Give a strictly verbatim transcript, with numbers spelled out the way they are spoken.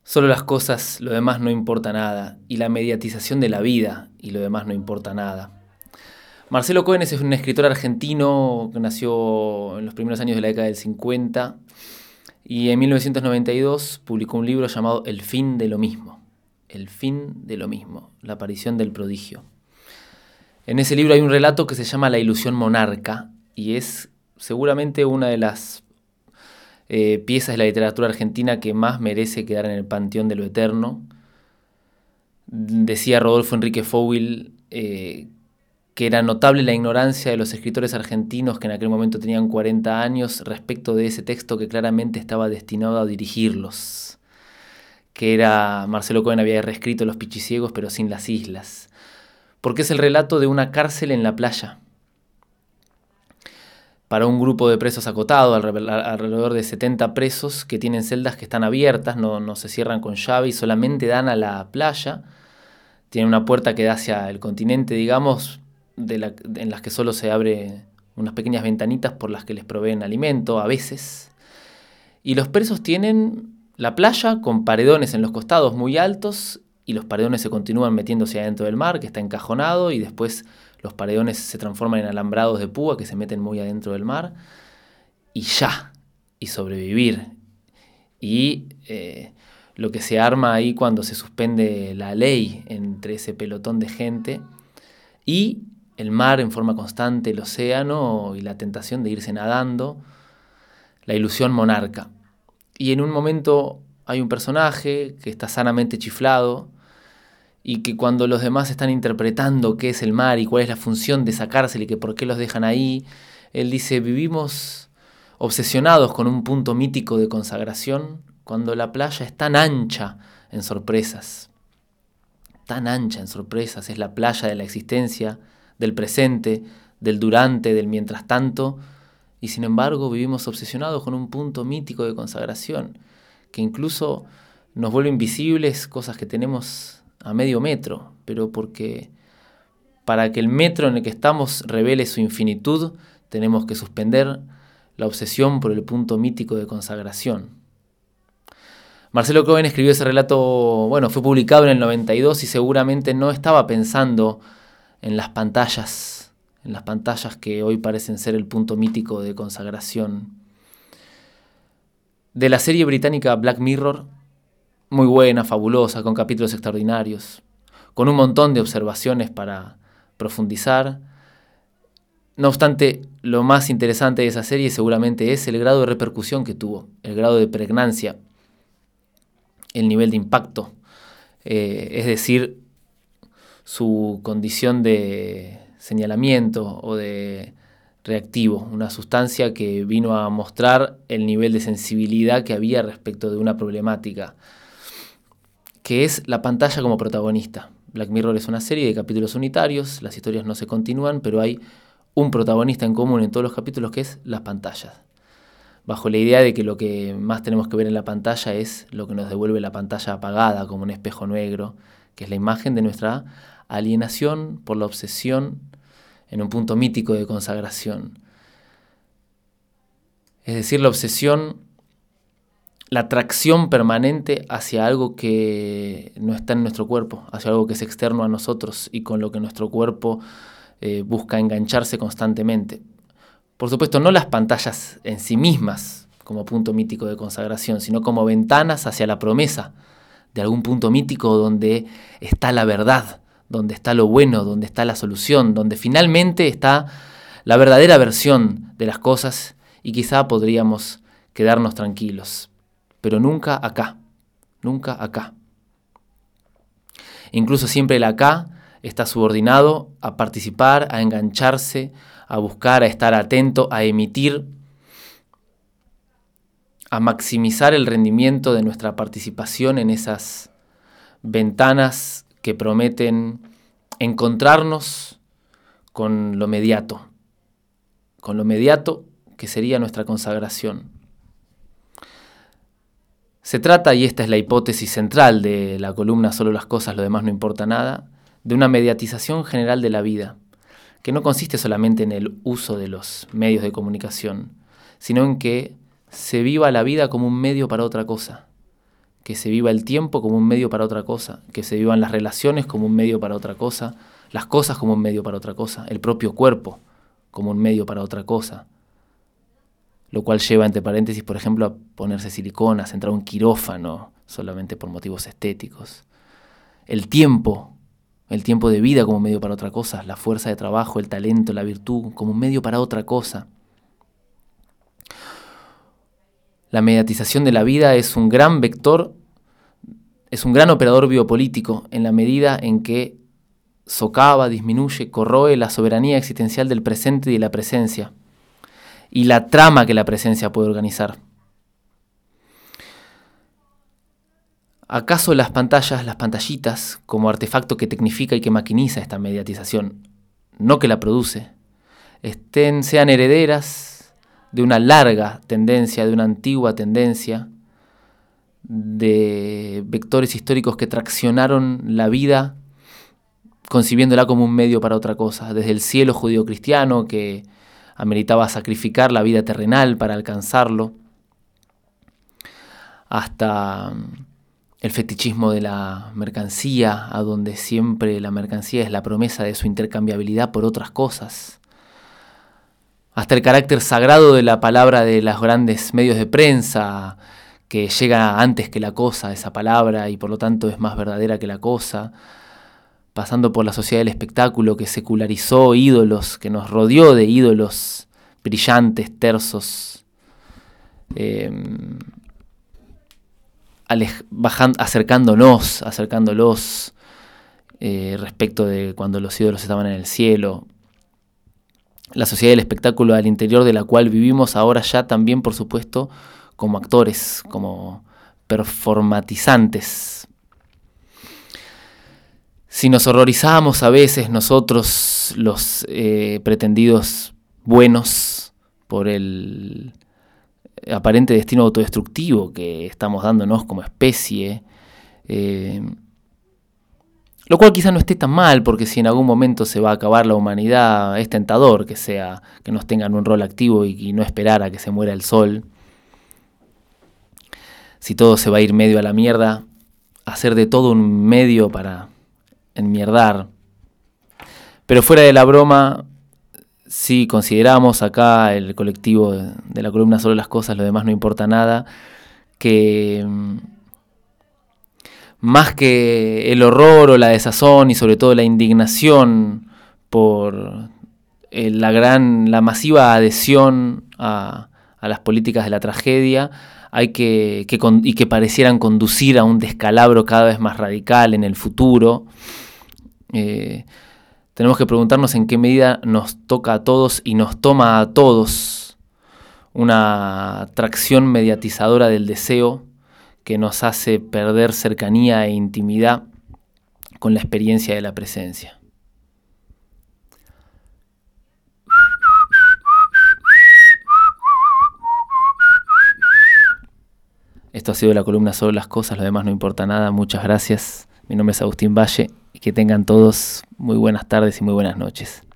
Solo las cosas, lo demás no importa nada, y la mediatización de la vida, y lo demás no importa nada. Marcelo Cohen es un escritor argentino que nació en los primeros años de la década del cincuenta y en mil novecientos noventa y dos publicó un libro llamado El fin de lo mismo. El fin de lo mismo, la aparición del prodigio. En ese libro hay un relato que se llama La ilusión monarca y es seguramente una de las eh, piezas de la literatura argentina que más merece quedar en el panteón de lo eterno. Decía Rodolfo Enrique Fowil eh, que era notable la ignorancia de los escritores argentinos que en aquel momento tenían cuarenta años respecto de ese texto que claramente estaba destinado a dirigirlos, que era Marcelo Cohen había reescrito Los Pichiciegos pero sin las islas, porque es el relato de una cárcel en la playa para un grupo de presos acotado, alrededor de setenta presos que tienen celdas que están abiertas, no, no se cierran con llave y solamente dan a la playa. Tienen una puerta que da hacia el continente, digamos, de la, en las que solo se abre unas pequeñas ventanitas por las que les proveen alimento a veces. Y los presos tienen la playa con paredones en los costados muy altos y los paredones se continúan metiéndose adentro del mar, que está encajonado, y después los paredones se transforman en alambrados de púa que se meten muy adentro del mar. Y ya, y sobrevivir. Y eh, lo que se arma ahí cuando se suspende la ley entre ese pelotón de gente. Y el mar en forma constante, el océano y la tentación de irse nadando. La ilusión monarca. Y en un momento hay un personaje que está sanamente chiflado y que cuando los demás están interpretando qué es el mar y cuál es la función de esa cárcel y que por qué los dejan ahí, él dice: vivimos obsesionados con un punto mítico de consagración cuando la playa es tan ancha en sorpresas. Tan ancha en sorpresas, es la playa de la existencia, del presente, del durante, del mientras tanto, y sin embargo vivimos obsesionados con un punto mítico de consagración, que incluso nos vuelve invisibles cosas que tenemos a medio metro, pero porque para que el metro en el que estamos revele su infinitud, tenemos que suspender la obsesión por el punto mítico de consagración. Marcelo Cohen escribió ese relato, bueno, fue publicado en el noventa y dos y seguramente no estaba pensando en las pantallas, en las pantallas que hoy parecen ser el punto mítico de consagración. De la serie británica Black Mirror, muy buena, fabulosa, con capítulos extraordinarios, con un montón de observaciones para profundizar. No obstante, lo más interesante de esa serie seguramente es el grado de repercusión que tuvo, el grado de pregnancia, el nivel de impacto, eh, es decir, su condición de señalamiento o de reactivo, una sustancia que vino a mostrar el nivel de sensibilidad que había respecto de una problemática, que es la pantalla como protagonista. Black Mirror es una serie de capítulos unitarios, las historias no se continúan, pero hay un protagonista en común en todos los capítulos que es las pantallas, bajo la idea de que lo que más tenemos que ver en la pantalla es lo que nos devuelve la pantalla apagada como un espejo negro, que es la imagen de nuestra alienación por la obsesión en un punto mítico de consagración. Es decir, la obsesión, la atracción permanente hacia algo que no está en nuestro cuerpo, hacia algo que es externo a nosotros y con lo que nuestro cuerpo eh, busca engancharse constantemente. Por supuesto, no las pantallas en sí mismas como punto mítico de consagración, sino como ventanas hacia la promesa de algún punto mítico donde está la verdad, donde está lo bueno, donde está la solución, donde finalmente está la verdadera versión de las cosas y quizá podríamos quedarnos tranquilos. Pero nunca acá, nunca acá. Incluso siempre el acá está subordinado a participar, a engancharse, a buscar, a estar atento, a emitir, a maximizar el rendimiento de nuestra participación en esas ventanas que prometen encontrarnos con lo mediato, con lo mediato que sería nuestra consagración. Se trata, y esta es la hipótesis central de la columna Solo las cosas, lo demás no importa nada, de una mediatización general de la vida, que no consiste solamente en el uso de los medios de comunicación, sino en que se viva la vida como un medio para otra cosa, que se viva el tiempo como un medio para otra cosa, que se vivan las relaciones como un medio para otra cosa, las cosas como un medio para otra cosa, el propio cuerpo como un medio para otra cosa. Lo cual lleva, entre paréntesis, por ejemplo, a ponerse siliconas, entrar a un quirófano solamente por motivos estéticos. El tiempo, el tiempo de vida como medio para otra cosa, la fuerza de trabajo, el talento, la virtud como un medio para otra cosa. La mediatización de la vida es un gran vector, es un gran operador biopolítico en la medida en que socava, disminuye, corroe la soberanía existencial del presente y de la presencia, y la trama que la presencia puede organizar. ¿Acaso las pantallas, las pantallitas, como artefacto que tecnifica y que maquiniza esta mediatización, no que la produce, estén, sean herederas de una larga tendencia, de una antigua tendencia, de vectores históricos que traccionaron la vida concibiéndola como un medio para otra cosa, desde el cielo judío-cristiano que ameritaba sacrificar la vida terrenal para alcanzarlo, hasta el fetichismo de la mercancía, a donde siempre la mercancía es la promesa de su intercambiabilidad por otras cosas, hasta el carácter sagrado de la palabra de los grandes medios de prensa, que llega antes que la cosa, esa palabra, y por lo tanto es más verdadera que la cosa, pasando por la sociedad del espectáculo que secularizó ídolos, que nos rodeó de ídolos brillantes, tersos, eh, alej- bajando, acercándonos, acercándolos eh, respecto de cuando los ídolos estaban en el cielo. La sociedad del espectáculo al interior de la cual vivimos ahora ya también, por supuesto, como actores, como performatizantes. Si nos horrorizamos a veces nosotros, los eh, pretendidos buenos, por el aparente destino autodestructivo que estamos dándonos como especie, eh, lo cual quizá no esté tan mal, porque si en algún momento se va a acabar la humanidad, es tentador que sea que nos tengan un rol activo y, y no esperar a que se muera el sol. Si todo se va a ir medio a la mierda, hacer de todo un medio para enmierdar. Pero fuera de la broma, si consideramos acá el colectivo de la columna Solo las Cosas, lo demás no importa nada, que más que el horror o la desazón y sobre todo la indignación por la gran, la masiva adhesión a, a las políticas de la tragedia, hay que, que y que parecieran conducir a un descalabro cada vez más radical en el futuro, eh, tenemos que preguntarnos en qué medida nos toca a todos y nos toma a todos una tracción mediatizadora del deseo que nos hace perder cercanía e intimidad con la experiencia de la presencia. Esto ha sido la columna Sobre las Cosas, lo demás no importa nada. Muchas gracias. Mi nombre es Agustín Valle y que tengan todos muy buenas tardes y muy buenas noches.